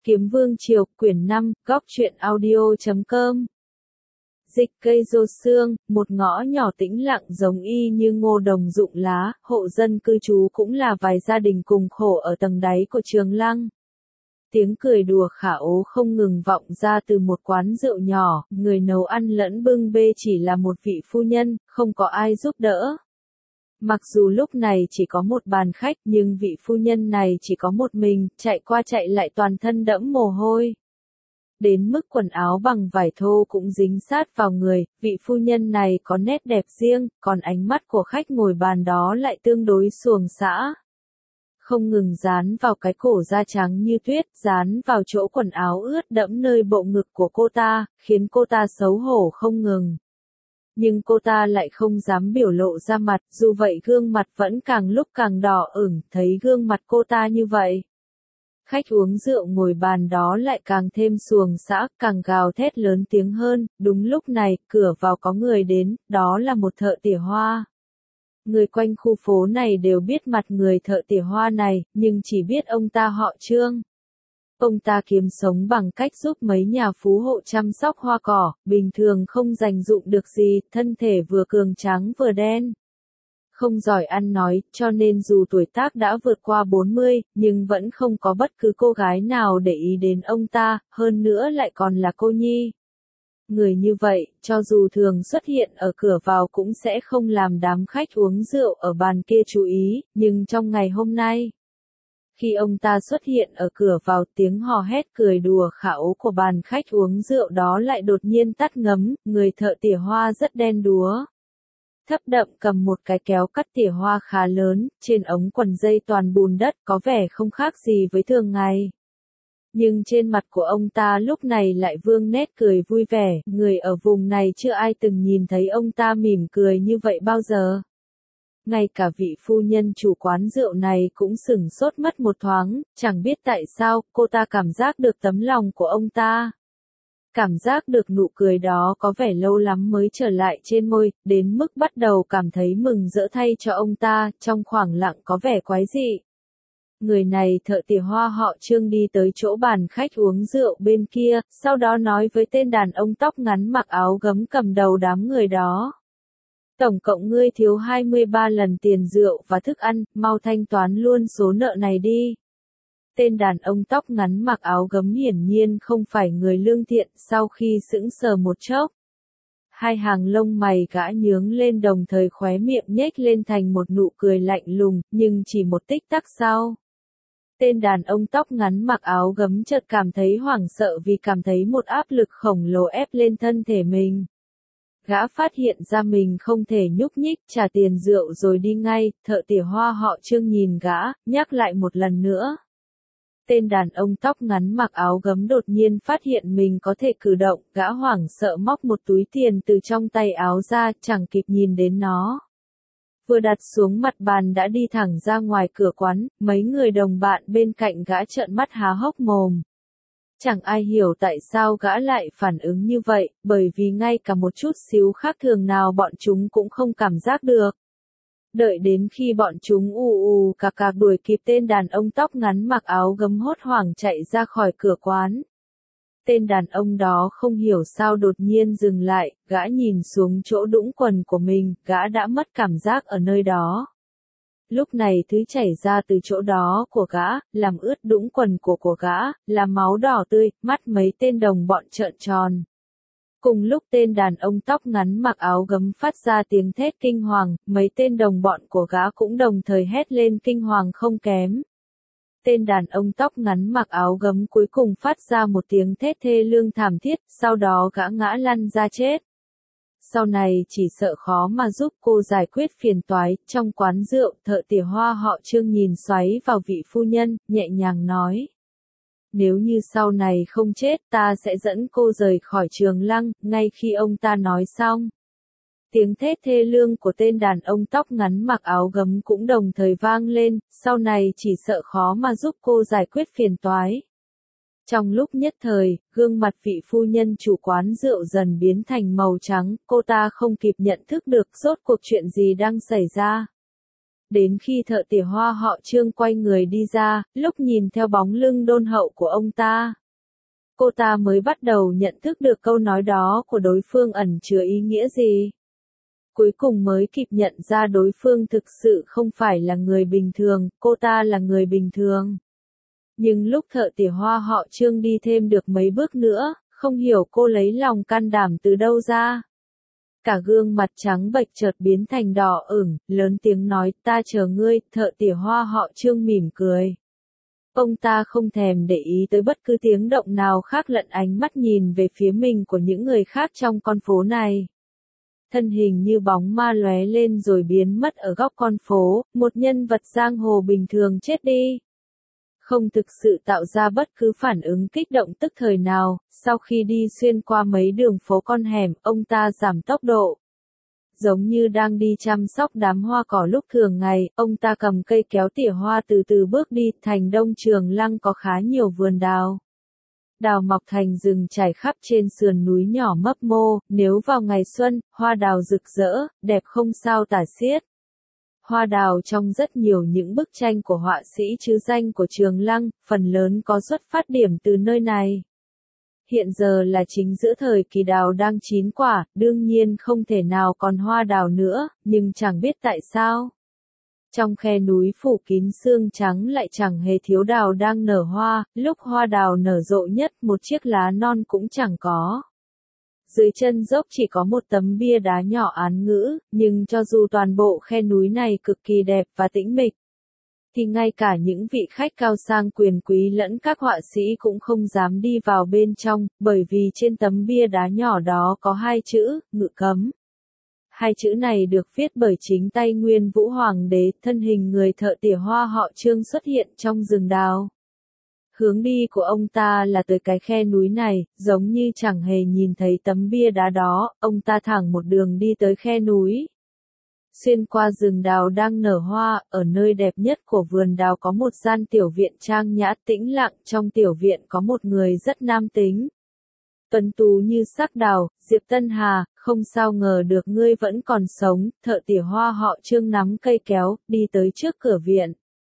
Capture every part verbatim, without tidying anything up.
Kiếm Vương Triều, quyển năm, góc truyện audio chấm com. Dịch cây rô xương, một ngõ nhỏ tĩnh lặng giống y như ngô đồng rụng lá, hộ dân cư trú cũng là vài gia đình cùng khổ ở tầng đáy của Trường Lăng. Tiếng cười đùa khả ố không ngừng vọng ra từ một quán rượu nhỏ, người nấu ăn lẫn bưng bê chỉ là một vị phu nhân, không có ai giúp đỡ. Mặc dù lúc này chỉ có một bàn khách nhưng vị phu nhân này chỉ có một mình, chạy qua chạy lại toàn thân đẫm mồ hôi. Đến mức quần áo bằng vải thô cũng dính sát vào người, vị phu nhân này có nét đẹp riêng, còn ánh mắt của khách ngồi bàn đó lại tương đối xuồng xã. Không ngừng dán vào cái cổ da trắng như tuyết, dán vào chỗ quần áo ướt đẫm nơi bộ ngực của cô ta, khiến cô ta xấu hổ không ngừng. Nhưng cô ta lại không dám biểu lộ ra mặt, dù vậy gương mặt vẫn càng lúc càng đỏ ửng, thấy gương mặt cô ta như vậy. Khách uống rượu ngồi bàn đó lại càng thêm xuồng xã, càng gào thét lớn tiếng hơn, đúng lúc này, cửa vào có người đến, đó là một thợ tỉa hoa. Người quanh khu phố này đều biết mặt người thợ tỉa hoa này, nhưng chỉ biết ông ta họ Trương. Ông ta kiếm sống bằng cách giúp mấy nhà phú hộ chăm sóc hoa cỏ, bình thường không dành dụng được gì, thân thể vừa cường tráng vừa đen. Không giỏi ăn nói, cho nên dù tuổi tác đã vượt qua bốn mươi, nhưng vẫn không có bất cứ cô gái nào để ý đến ông ta, hơn nữa lại còn là cô nhi. Người như vậy, cho dù thường xuất hiện ở cửa vào cũng sẽ không làm đám khách uống rượu ở bàn kia chú ý, nhưng trong ngày hôm nay, khi ông ta xuất hiện ở cửa vào, tiếng hò hét cười đùa khả ố của bàn khách uống rượu đó lại đột nhiên tắt ngấm, người thợ tỉa hoa rất đen đúa. Thấp đậm cầm một cái kéo cắt tỉa hoa khá lớn, trên ống quần dây toàn bùn đất, có vẻ không khác gì với thường ngày. Nhưng trên mặt của ông ta lúc này lại vương nét cười vui vẻ, người ở vùng này chưa ai từng nhìn thấy ông ta mỉm cười như vậy bao giờ. Ngay cả vị phu nhân chủ quán rượu này cũng sửng sốt mất một thoáng, chẳng biết tại sao, cô ta cảm giác được tấm lòng của ông ta. Cảm giác được nụ cười đó có vẻ lâu lắm mới trở lại trên môi, đến mức bắt đầu cảm thấy mừng rỡ thay cho ông ta, trong khoảng lặng có vẻ quái dị. Người này thợ tỉa hoa họ Trương đi tới chỗ bàn khách uống rượu bên kia, sau đó nói với tên đàn ông tóc ngắn mặc áo gấm cầm đầu đám người đó. Tổng cộng ngươi thiếu hai mươi ba lần tiền rượu và thức ăn, mau thanh toán luôn số nợ này đi. Tên đàn ông tóc ngắn mặc áo gấm hiển nhiên không phải người lương thiện, sau khi sững sờ một chốc. Hai hàng lông mày gã nhướng lên đồng thời khóe miệng nhếch lên thành một nụ cười lạnh lùng, nhưng chỉ một tích tắc sau. Tên đàn ông tóc ngắn mặc áo gấm chợt cảm thấy hoảng sợ vì cảm thấy một áp lực khổng lồ ép lên thân thể mình. Gã phát hiện ra mình không thể nhúc nhích, trả tiền rượu rồi đi ngay, thợ tỉa hoa họ Trương nhìn gã, nhắc lại một lần nữa. Tên đàn ông tóc ngắn mặc áo gấm đột nhiên phát hiện mình có thể cử động, gã hoảng sợ móc một túi tiền từ trong tay áo ra, chẳng kịp nhìn đến nó. Vừa đặt xuống mặt bàn đã đi thẳng ra ngoài cửa quán, mấy người đồng bạn bên cạnh gã trợn mắt há hốc mồm. Chẳng ai hiểu tại sao gã lại phản ứng như vậy, bởi vì ngay cả một chút xíu khác thường nào bọn chúng cũng không cảm giác được. Đợi đến khi bọn chúng ù ù cạc cạc đuổi kịp tên đàn ông tóc ngắn mặc áo gấm hốt hoảng chạy ra khỏi cửa quán. Tên đàn ông đó không hiểu sao đột nhiên dừng lại, gã nhìn xuống chỗ đũng quần của mình, gã đã mất cảm giác ở nơi đó. Lúc này thứ chảy ra từ chỗ đó của gã, làm ướt đũng quần của của gã, làm máu đỏ tươi, mắt mấy tên đồng bọn trợn tròn. Cùng lúc tên đàn ông tóc ngắn mặc áo gấm phát ra tiếng thét kinh hoàng, mấy tên đồng bọn của gã cũng đồng thời hét lên kinh hoàng không kém. Tên đàn ông tóc ngắn mặc áo gấm cuối cùng phát ra một tiếng thét thê lương thảm thiết, sau đó gã ngã lăn ra chết. Sau này chỉ sợ khó mà giúp cô giải quyết phiền toái, trong quán rượu, thợ tỉa hoa họ Trương nhìn xoáy vào vị phu nhân, nhẹ nhàng nói. Nếu như sau này không chết ta sẽ dẫn cô rời khỏi Trường Lăng, ngay khi ông ta nói xong. Tiếng thét thê lương của tên đàn ông tóc ngắn mặc áo gấm cũng đồng thời vang lên, sau này chỉ sợ khó mà giúp cô giải quyết phiền toái. Trong lúc nhất thời, gương mặt vị phu nhân chủ quán rượu dần biến thành màu trắng, cô ta không kịp nhận thức được rốt cuộc chuyện gì đang xảy ra. Đến khi thợ tỉa hoa họ Trương quay người đi ra, lúc nhìn theo bóng lưng đôn hậu của ông ta, cô ta mới bắt đầu nhận thức được câu nói đó của đối phương ẩn chứa ý nghĩa gì. Cuối cùng mới kịp nhận ra đối phương thực sự không phải là người bình thường, cô ta là người bình thường. Nhưng lúc thợ tỉa hoa họ Trương đi thêm được mấy bước nữa, không hiểu cô lấy lòng can đảm từ đâu ra. Cả gương mặt trắng bệch chợt biến thành đỏ ửng, lớn tiếng nói, ta chờ ngươi, thợ tỉa hoa họ Trương mỉm cười. Ông ta không thèm để ý tới bất cứ tiếng động nào khác lẫn ánh mắt nhìn về phía mình của những người khác trong con phố này. Thân hình như bóng ma lóe lên rồi biến mất ở góc con phố, một nhân vật giang hồ bình thường chết đi. Không thực sự tạo ra bất cứ phản ứng kích động tức thời nào, sau khi đi xuyên qua mấy đường phố con hẻm, ông ta giảm tốc độ. Giống như đang đi chăm sóc đám hoa cỏ lúc thường ngày, ông ta cầm cây kéo tỉa hoa từ từ bước đi, thành Đông Trường Lăng có khá nhiều vườn đào. Đào mọc thành rừng trải khắp trên sườn núi nhỏ mấp mô, nếu vào ngày xuân, hoa đào rực rỡ, đẹp không sao tả xiết. Hoa đào trong rất nhiều những bức tranh của họa sĩ trứ danh của Trường Lăng, phần lớn có xuất phát điểm từ nơi này. Hiện giờ là chính giữa thời kỳ đào đang chín quả, đương nhiên không thể nào còn hoa đào nữa, nhưng chẳng biết tại sao. Trong khe núi phủ kín sương trắng lại chẳng hề thiếu đào đang nở hoa, lúc hoa đào nở rộ nhất một chiếc lá non cũng chẳng có. Dưới chân dốc chỉ có một tấm bia đá nhỏ án ngữ, nhưng cho dù toàn bộ khe núi này cực kỳ đẹp và tĩnh mịch, thì ngay cả những vị khách cao sang quyền quý lẫn các họa sĩ cũng không dám đi vào bên trong, bởi vì trên tấm bia đá nhỏ đó có hai chữ, ngự cấm. Hai chữ này được viết bởi chính tay Nguyên Vũ Hoàng đế, thân hình người thợ tỉa hoa họ Trương xuất hiện trong rừng đào. Hướng đi của ông ta là tới cái khe núi này, giống như chẳng hề nhìn thấy tấm bia đá đó, ông ta thẳng một đường đi tới khe núi. Xuyên qua rừng đào đang nở hoa, ở nơi đẹp nhất của vườn đào có một gian tiểu viện trang nhã tĩnh lặng, trong tiểu viện có một người rất nam tính. Tuấn tú như sắc đào, Diệp Tân Hà, không sao ngờ được ngươi vẫn còn sống, thợ tỉa hoa họ Trương nắm cây kéo, đi tới trước cửa viện.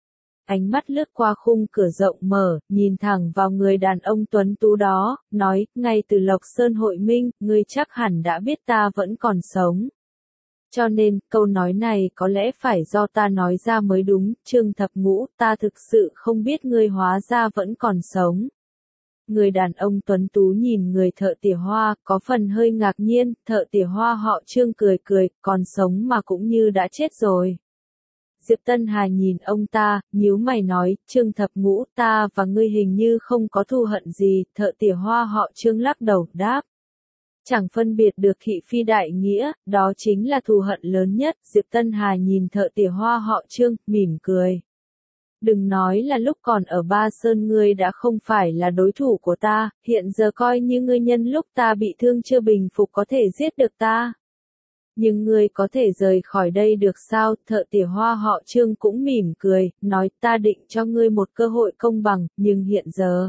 Ánh mắt lướt qua khung cửa rộng mở, nhìn thẳng vào người đàn ông tuấn tú đó, nói, ngay từ Lộc Sơn hội minh, ngươi chắc hẳn đã biết ta vẫn còn sống. Cho nên, câu nói này có lẽ phải do ta nói ra mới đúng, Trương Thập Ngũ, ta thực sự không biết ngươi hóa ra vẫn còn sống. Người đàn ông tuấn tú nhìn người thợ tỉa hoa, có phần hơi ngạc nhiên, thợ tỉa hoa họ Trương cười cười, còn sống mà cũng như đã chết rồi. Diệp Tân Hà nhìn ông ta, nhíu mày nói, Trương Thập Ngũ, ta và ngươi hình như không có thù hận gì, thợ tỉa hoa họ Trương lắc đầu, đáp. Chẳng phân biệt được thị phi đại nghĩa, đó chính là thù hận lớn nhất, Diệp Tân Hà nhìn thợ tỉa hoa họ Trương, mỉm cười. Đừng nói là lúc còn ở Ba Sơn ngươi đã không phải là đối thủ của ta, hiện giờ coi như ngươi nhân lúc ta bị thương chưa bình phục có thể giết được ta. Nhưng ngươi có thể rời khỏi đây được sao, thợ tỉa hoa họ Trương cũng mỉm cười, nói ta định cho ngươi một cơ hội công bằng, nhưng hiện giờ,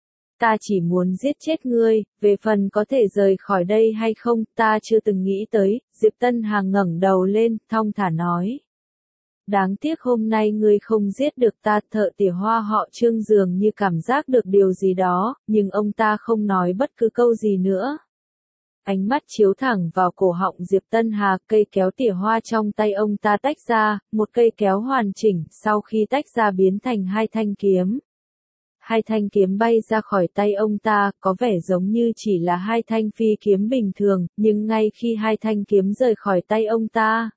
ta chỉ muốn giết chết ngươi, về phần có thể rời khỏi đây hay không, ta chưa từng nghĩ tới, Diệp Tân Hà ngẩng đầu lên, thong thả nói. Đáng tiếc hôm nay ngươi không giết được ta, thợ tỉa hoa họ Trương dường như cảm giác được điều gì đó, nhưng ông ta không nói bất cứ câu gì nữa. Ánh mắt chiếu thẳng vào cổ họng Diệp Tân Hà, cây kéo tỉa hoa trong tay ông ta tách ra, một cây kéo hoàn chỉnh, sau khi tách ra biến thành hai thanh kiếm. Hai thanh kiếm bay ra khỏi tay ông ta, có vẻ giống như chỉ là hai thanh phi kiếm bình thường, nhưng ngay khi hai thanh kiếm rời khỏi tay ông ta,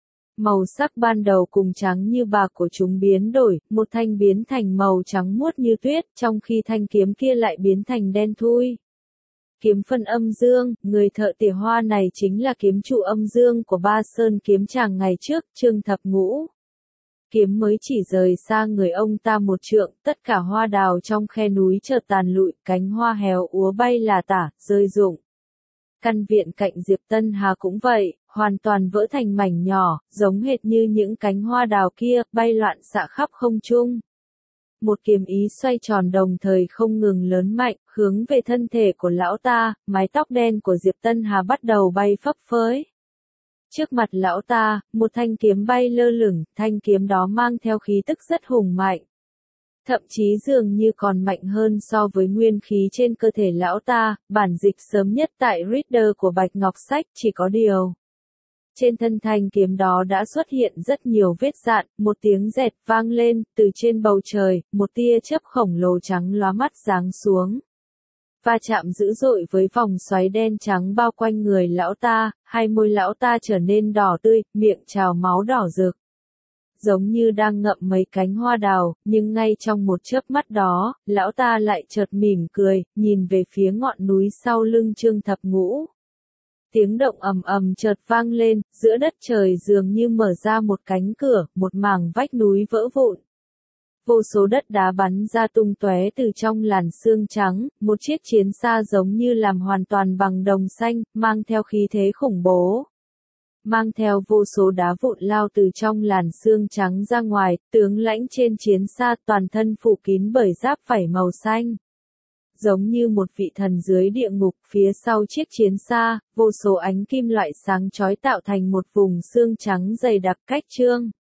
màu sắc ban đầu cùng trắng như bạc của chúng biến đổi, một thanh biến thành màu trắng muốt như tuyết, trong khi thanh kiếm kia lại biến thành đen thui. Kiếm phân âm dương, người thợ tỉa hoa này chính là kiếm trụ âm dương của Ba Sơn kiếm tràng ngày trước, Trương Thập Ngũ. Kiếm mới chỉ rời xa người ông ta một trượng, tất cả hoa đào trong khe núi chợt tàn lụi, cánh hoa héo úa bay là tả, rơi rụng. Căn viện cạnh Diệp Tân Hà cũng vậy, hoàn toàn vỡ thành mảnh nhỏ, giống hệt như những cánh hoa đào kia, bay loạn xạ khắp không trung. Một kiếm ý xoay tròn đồng thời không ngừng lớn mạnh, hướng về thân thể của lão ta, mái tóc đen của Diệp Tân Hà bắt đầu bay phấp phới. Trước mặt lão ta, một thanh kiếm bay lơ lửng, thanh kiếm đó mang theo khí tức rất hùng mạnh. Thậm chí dường như còn mạnh hơn so với nguyên khí trên cơ thể lão ta, bản dịch sớm nhất tại Reader của Bạch Ngọc Sách, chỉ có điều. Trên thân thanh kiếm đó đã xuất hiện rất nhiều vết dạn, một tiếng rẹt vang lên, từ trên bầu trời, một tia chớp khổng lồ trắng lóa mắt giáng xuống. Va chạm dữ dội với vòng xoáy đen trắng bao quanh người lão ta, hai môi lão ta trở nên đỏ tươi, miệng trào máu đỏ rực. Giống như đang ngậm mấy cánh hoa đào, nhưng ngay trong một chớp mắt đó, lão ta lại chợt mỉm cười, nhìn về phía ngọn núi sau lưng Trương Thập Ngũ. Tiếng động ầm ầm chợt vang lên, giữa đất trời dường như mở ra một cánh cửa, một mảng vách núi vỡ vụn. Vô số đất đá bắn ra tung tóe từ trong làn sương trắng, một chiếc chiến xa giống như làm hoàn toàn bằng đồng xanh, mang theo khí thế khủng bố. Mang theo vô số đá vụn lao từ trong làn sương trắng ra ngoài, tướng lãnh trên chiến xa toàn thân phủ kín bởi giáp vảy màu xanh. Giống như một vị thần dưới địa ngục, phía sau chiếc chiến xa, vô số ánh kim loại sáng chói tạo thành một vùng sương trắng dày đặc cách Trương